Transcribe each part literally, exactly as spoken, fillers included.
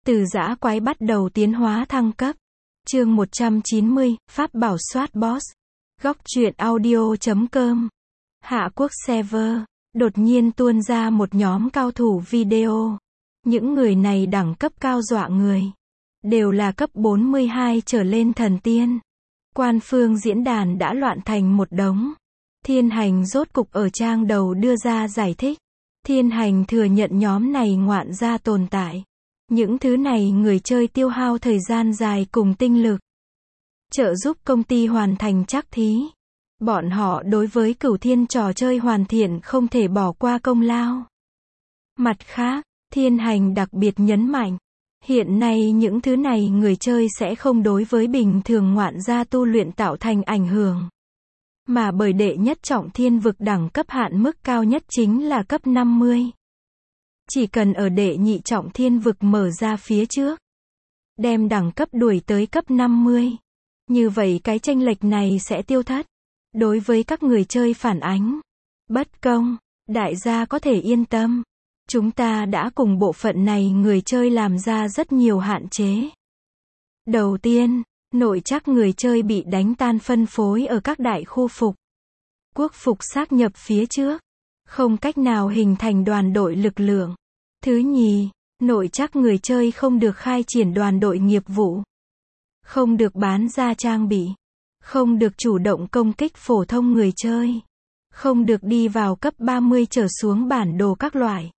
Từ dã quái bắt đầu tiến hóa thăng cấp. Chương một trăm chín mươi, Pháp bảo soát boss. Góc truyện audio chấm com. Hạ quốc server. Đột nhiên tuôn ra một nhóm cao thủ video. Những người này đẳng cấp cao dọa người. Đều là cấp bốn mươi hai trở lên thần tiên. Quan phương diễn đàn đã loạn thành một đống. Thiên Hành rốt cục ở trang đầu đưa ra giải thích. Thiên Hành thừa nhận nhóm này ngoạn gia tồn tại. Những thứ này người chơi tiêu hao thời gian dài cùng tinh lực. Trợ giúp công ty hoàn thành trắc thí. Bọn họ đối với Cửu Thiên trò chơi hoàn thiện không thể bỏ qua công lao. Mặt khác, Thiên Hành đặc biệt nhấn mạnh. Hiện nay những thứ này người chơi sẽ không đối với bình thường ngoạn gia tu luyện tạo thành ảnh hưởng. Mà bởi đệ nhất trọng thiên vực đẳng cấp hạn mức cao nhất chính là cấp năm mươi. Chỉ cần ở đệ nhị trọng thiên vực mở ra phía trước. Đem đẳng cấp đuổi tới cấp năm mươi. Như vậy cái chênh lệch này sẽ tiêu thất. Đối với các người chơi phản ánh. Bất công, đại gia có thể yên tâm. Chúng ta đã cùng bộ phận này người chơi làm ra rất nhiều hạn chế. Đầu tiên, nội trắc người chơi bị đánh tan phân phối ở các đại khu phục. Quốc phục xác nhập phía trước. Không cách nào hình thành đoàn đội lực lượng. Thứ nhì, nội trắc người chơi không được khai triển đoàn đội nghiệp vụ. Không được bán ra trang bị. Không được chủ động công kích phổ thông người chơi. Không được đi vào cấp ba mươi trở xuống bản đồ các loại.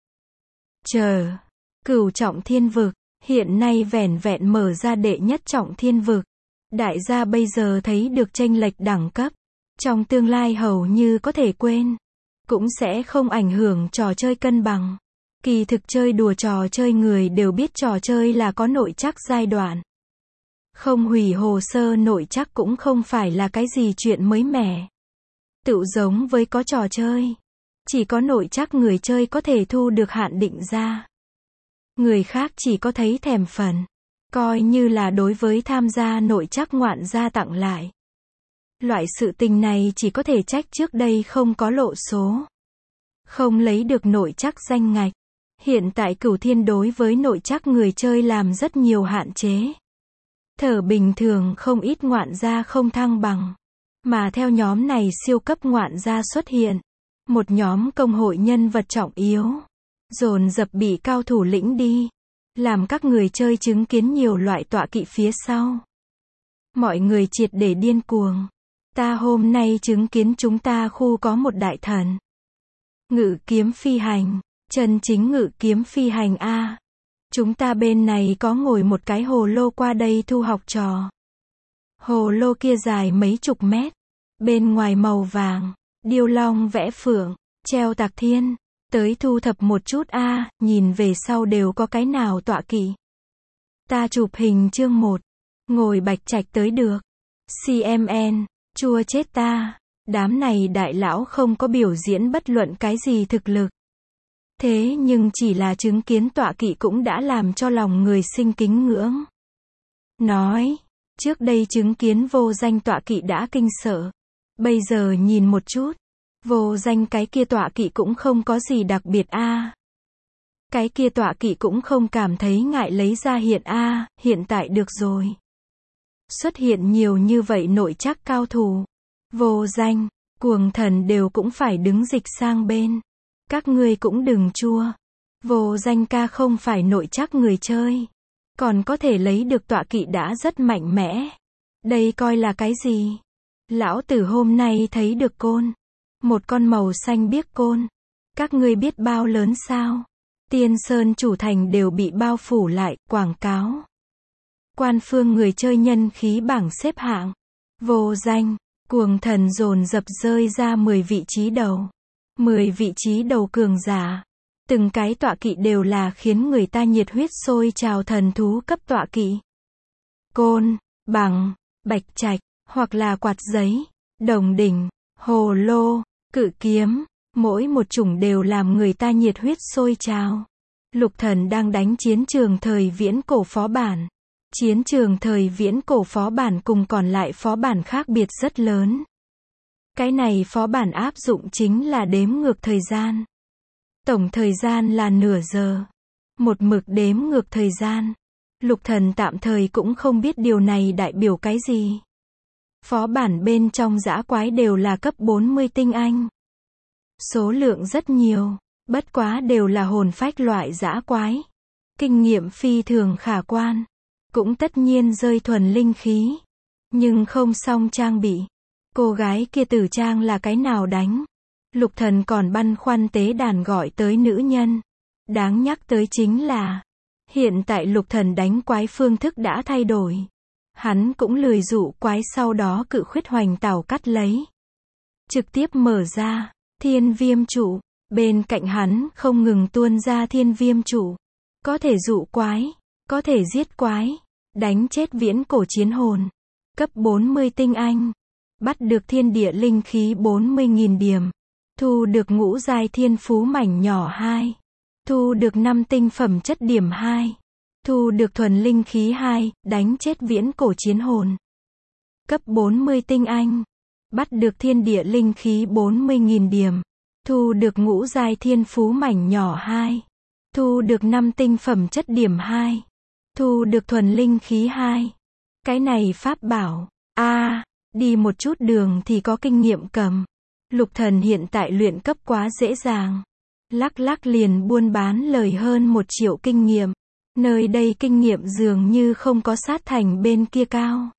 Chờ. Cửu trọng thiên vực. Hiện nay vẻn vẹn mở ra đệ nhất trọng thiên vực. Đại gia bây giờ thấy được chênh lệch đẳng cấp. Trong tương lai hầu như có thể quên. Cũng sẽ không ảnh hưởng trò chơi cân bằng. Kỳ thực chơi đùa trò chơi người đều biết trò chơi là có nội trắc giai đoạn. Không hủy hồ sơ nội trắc cũng không phải là cái gì chuyện mới mẻ. Tự giống với có trò chơi. Chỉ có nội trắc người chơi có thể thu được hạn định ra. Người khác chỉ có thấy thèm phần. Coi như là đối với tham gia nội trắc ngoạn gia tặng lại. Loại sự tình này chỉ có thể trách trước đây không có lộ số. Không lấy được nội trắc danh ngạch. Hiện tại Cửu Thiên đối với nội trắc người chơi làm rất nhiều hạn chế. Thở bình thường không ít ngoạn gia không thăng bằng. Mà theo nhóm này siêu cấp ngoạn gia xuất hiện. Một nhóm công hội nhân vật trọng yếu. Dồn dập bị cao thủ lĩnh đi. Làm các người chơi chứng kiến nhiều loại tọa kỵ phía sau. Mọi người triệt để điên cuồng. Ta hôm nay chứng kiến chúng ta khu có một đại thần. Ngự kiếm phi hành. Chân chính ngự kiếm phi hành A. Chúng ta bên này có ngồi một cái hồ lô qua đây thu học trò. Hồ lô kia dài mấy chục mét. Bên ngoài màu vàng. Điêu long vẽ phượng. Treo tạc thiên. Tới thu thập một chút A. Nhìn về sau đều có cái nào tọa kỵ. Ta chụp hình chương một. Ngồi bạch trạch tới được. xê em en. Chua chết ta. Đám này đại lão không có biểu diễn bất luận cái gì thực lực. Thế nhưng chỉ là chứng kiến tọa kỵ cũng đã làm cho lòng người sinh kính ngưỡng. Nói, trước đây chứng kiến vô danh tọa kỵ đã kinh sợ. Bây giờ nhìn một chút, vô danh cái kia tọa kỵ cũng không có gì đặc biệt a. Cái kia tọa kỵ cũng không cảm thấy ngại lấy ra hiện a, hiện tại được rồi. Xuất hiện nhiều như vậy nội trắc cao thủ. Vô danh, cuồng thần đều cũng phải đứng dịch sang bên. Các ngươi cũng đừng chua. Vô danh ca không phải nội trắc người chơi. Còn có thể lấy được tọa kỵ đã rất mạnh mẽ. Đây coi là cái gì? Lão tử hôm nay thấy được côn. Một con màu xanh biếc côn. Các ngươi biết bao lớn sao? Tiên Sơn chủ thành đều bị bao phủ lại, quảng cáo. Quan phương người chơi nhân khí bảng xếp hạng. Vô danh, cuồng thần dồn dập rơi ra mười vị trí đầu. mười vị trí đầu cường giả. Từng cái tọa kỵ đều là khiến người ta nhiệt huyết sôi trào thần thú cấp tọa kỵ. Côn, bằng, bạch trạch, hoặc là quạt giấy, đồng đỉnh, hồ lô, cự kiếm, mỗi một chủng đều làm người ta nhiệt huyết sôi trào. Lục Thần đang đánh chiến trường thời viễn cổ phó bản. Chiến trường thời viễn cổ phó bản cùng còn lại phó bản khác biệt rất lớn. Cái này phó bản áp dụng chính là đếm ngược thời gian. Tổng thời gian là nửa giờ. Một mực đếm ngược thời gian. Lục Thần tạm thời cũng không biết điều này đại biểu cái gì. Phó bản bên trong dã quái đều là cấp bốn mươi tinh anh. Số lượng rất nhiều, bất quá đều là hồn phách loại dã quái. Kinh nghiệm phi thường khả quan, cũng tất nhiên rơi thuần linh khí. Nhưng không xong trang bị. Cô gái kia tử trang là cái nào đánh? Lục Thần còn băn khoăn tế đàn gọi tới nữ nhân. Đáng nhắc tới chính là, hiện tại Lục Thần đánh quái phương thức đã thay đổi. Hắn cũng lười dụ quái sau đó cự khuyết hoành tảo cắt lấy. Trực tiếp mở ra, thiên viêm trụ. Bên cạnh hắn không ngừng tuôn ra thiên viêm trụ. Có thể dụ quái, có thể giết quái, đánh chết viễn cổ chiến hồn. Cấp bốn mươi tinh anh. Bắt được thiên địa linh khí bốn mươi nghìn điểm. Thu được ngũ giai thiên phú mảnh nhỏ hai. Thu được năm tinh phẩm chất điểm hai. Thu được thuần linh khí hai, đánh chết viễn cổ chiến hồn. Cấp bốn mươi tinh anh. Bắt được thiên địa linh khí bốn mươi nghìn điểm. Thu được ngũ giai thiên phú mảnh nhỏ hai. Thu được năm tinh phẩm chất điểm hai. Thu được thuần linh khí hai. Cái này pháp bảo. A, à, đi một chút đường thì có kinh nghiệm cầm. Lục Thần hiện tại luyện cấp quá dễ dàng. Lắc lắc liền buôn bán lời hơn một triệu kinh nghiệm. Nơi đây kinh nghiệm dường như không có sát thành bên kia cao.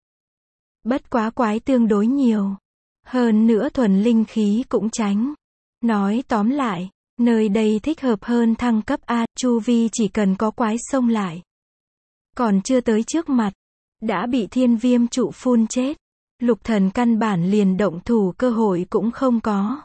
Bất quá quái tương đối nhiều. Hơn nữa thuần linh khí cũng tránh. Nói tóm lại, nơi đây thích hợp hơn thăng cấp A, chu vi chỉ cần có quái xông lại. Còn chưa tới trước mặt, đã bị thiên viêm trụ phun chết. Lục Thần căn bản liền động thủ cơ hội cũng không có.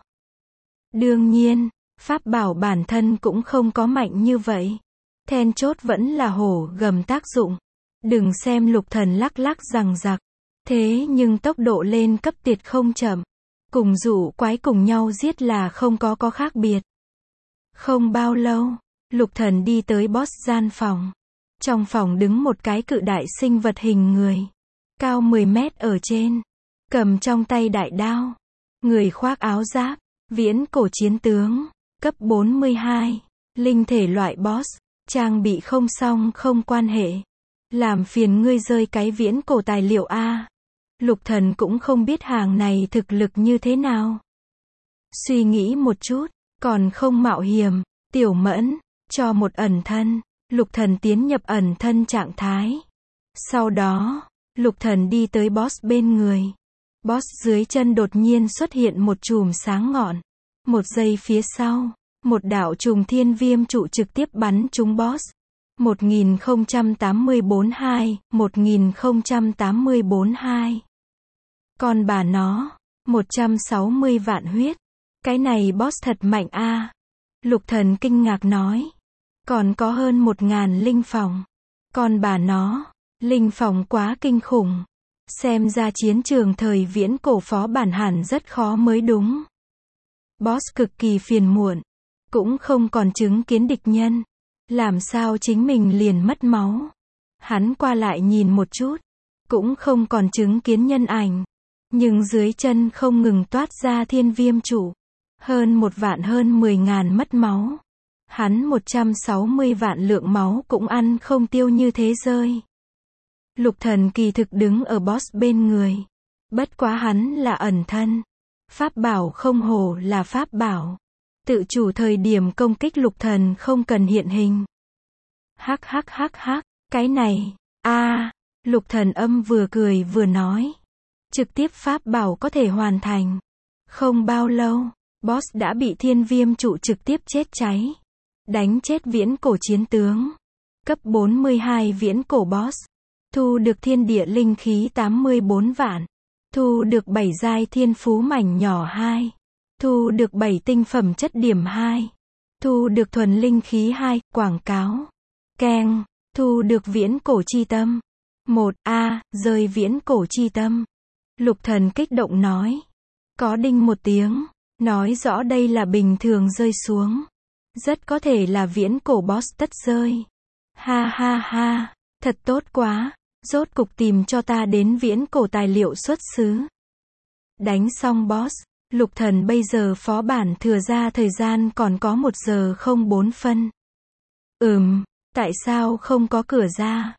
Đương nhiên, pháp bảo bản thân cũng không có mạnh như vậy. Then chốt vẫn là hổ gầm tác dụng. Đừng xem Lục Thần lắc lắc rằng giặc. Thế nhưng tốc độ lên cấp tuyệt không chậm. Cùng dụ quái cùng nhau giết là không có có khác biệt. Không bao lâu, Lục Thần đi tới boss gian phòng. Trong phòng đứng một cái cự đại sinh vật hình người. Cao mười mét ở trên. Cầm trong tay đại đao. Người khoác áo giáp. Viễn cổ chiến tướng. Cấp bốn mươi hai. Linh thể loại boss. Trang bị không xong không quan hệ. Làm phiền ngươi rơi cái viễn cổ tài liệu A. Lục Thần cũng không biết hàng này thực lực như thế nào. Suy nghĩ một chút. Còn không mạo hiểm. Tiểu Mẫn. Cho một ẩn thân. Lục Thần tiến nhập ẩn thân trạng thái. Sau đó, Lục Thần đi tới boss bên người. Boss dưới chân đột nhiên xuất hiện một chùm sáng ngọn. Một giây phía sau, một đạo trùng thiên viêm trụ trực tiếp bắn trúng boss. một nghìn không trăm tám mươi bốn hai, một nghìn không trăm tám mươi bốn hai. Còn bà nó, một trăm sáu mươi vạn huyết. Cái này boss thật mạnh a. Lục Thần kinh ngạc nói. Còn có hơn một ngàn linh phòng. Còn bà nó, linh phòng quá kinh khủng. Xem ra chiến trường thời viễn cổ phó bản hẳn rất khó mới đúng. Boss cực kỳ phiền muộn. Cũng không còn chứng kiến địch nhân. Làm sao chính mình liền mất máu. Hắn qua lại nhìn một chút. Cũng không còn chứng kiến nhân ảnh. Nhưng dưới chân không ngừng toát ra thiên viêm trụ. Hơn một vạn hơn mười ngàn mất máu. Hắn một trăm sáu mươi vạn lượng máu cũng ăn không tiêu như thế rơi. Lục Thần kỳ thực đứng ở boss bên người. Bất quá hắn là ẩn thân. Pháp bảo không hổ là pháp bảo. Tự chủ thời điểm công kích Lục Thần không cần hiện hình. Hắc hắc hắc hắc, cái này, a, Lục Thần âm vừa cười vừa nói. Trực tiếp pháp bảo có thể hoàn thành. Không bao lâu, boss đã bị thiên viêm trụ trực tiếp chết cháy. Đánh chết viễn cổ chiến tướng. Cấp bốn mươi hai viễn cổ boss. Thu được thiên địa linh khí tám mươi bốn vạn. Thu được bảy giai thiên phú mảnh nhỏ hai. Thu được bảy tinh phẩm chất điểm hai. Thu được thuần linh khí hai, quảng cáo. Keng, thu được viễn cổ chi tâm. một A, rơi viễn cổ chi tâm. Lục Thần kích động nói. Có đinh một tiếng. Nói rõ đây là bình thường rơi xuống. Rất có thể là viễn cổ boss tất rơi. Ha ha ha, thật tốt quá, rốt cục tìm cho ta đến viễn cổ tài liệu xuất xứ. Đánh xong boss, Lục Thần bây giờ phó bản thừa ra thời gian còn có một giờ không bốn phân. Ừm, tại sao không có cửa ra?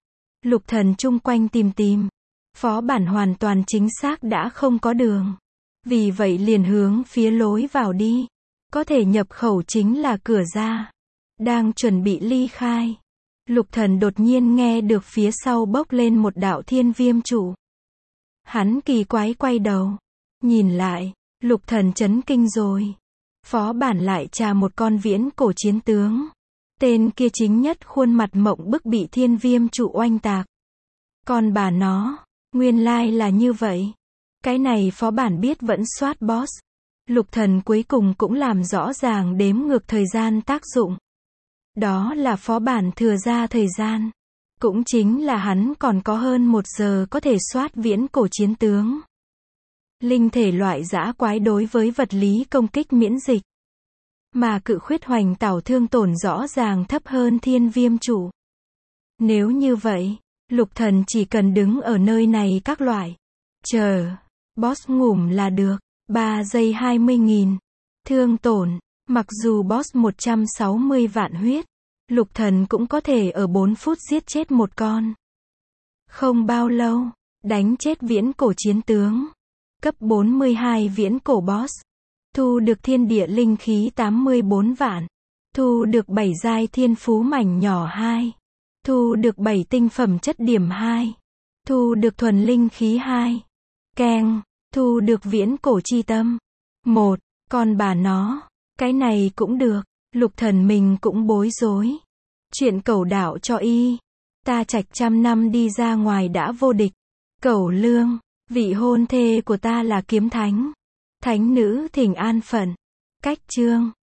Lục Thần chung quanh tìm tìm. Phó bản hoàn toàn chính xác đã không có đường. Vì vậy liền hướng phía lối vào đi. Có thể nhập khẩu chính là cửa ra. Đang chuẩn bị ly khai. Lục Thần đột nhiên nghe được phía sau bốc lên một đạo thiên viêm trụ. Hắn kỳ quái quay đầu. Nhìn lại. Lục Thần chấn kinh rồi. Phó bản lại trà một con viễn cổ chiến tướng. Tên kia chính nhất khuôn mặt mộng bức bị thiên viêm trụ oanh tạc. Còn bà nó, nguyên lai là như vậy. Cái này phó bản biết vẫn soát boss. Lục Thần cuối cùng cũng làm rõ ràng đếm ngược thời gian tác dụng. Đó là phó bản thừa ra thời gian. Cũng chính là hắn còn có hơn một giờ có thể soát viễn cổ chiến tướng. Linh thể loại dã quái đối với vật lý công kích miễn dịch. Mà cự khuyết hoành tảo thương tổn rõ ràng thấp hơn thiên viêm trụ. Nếu như vậy, Lục Thần chỉ cần đứng ở nơi này các loại. Chờ. Boss ngủm là được. ba giây hai mươi nghìn. Thương tổn. Mặc dù boss một trăm sáu mươi vạn huyết. Lục Thần cũng có thể ở bốn phút giết chết một con. Không bao lâu. Đánh chết viễn cổ chiến tướng. Cấp bốn mươi hai viễn cổ boss. Thu được thiên địa linh khí tám mươi bốn vạn. Thu được bảy giai thiên phú mảnh nhỏ hai. Thu được bảy tinh phẩm chất điểm hai. Thu được thuần linh khí hai. Keng. Thu được viễn cổ chi tâm. Một. Còn bà nó. Cái này cũng được. Lục Thần mình cũng bối rối. Chuyện cẩu đạo cho y. Ta trạch trăm năm đi ra ngoài đã vô địch. Cẩu lương. Vị hôn thê của ta là kiếm thánh. Thánh nữ thỉnh an phận. Cách chương.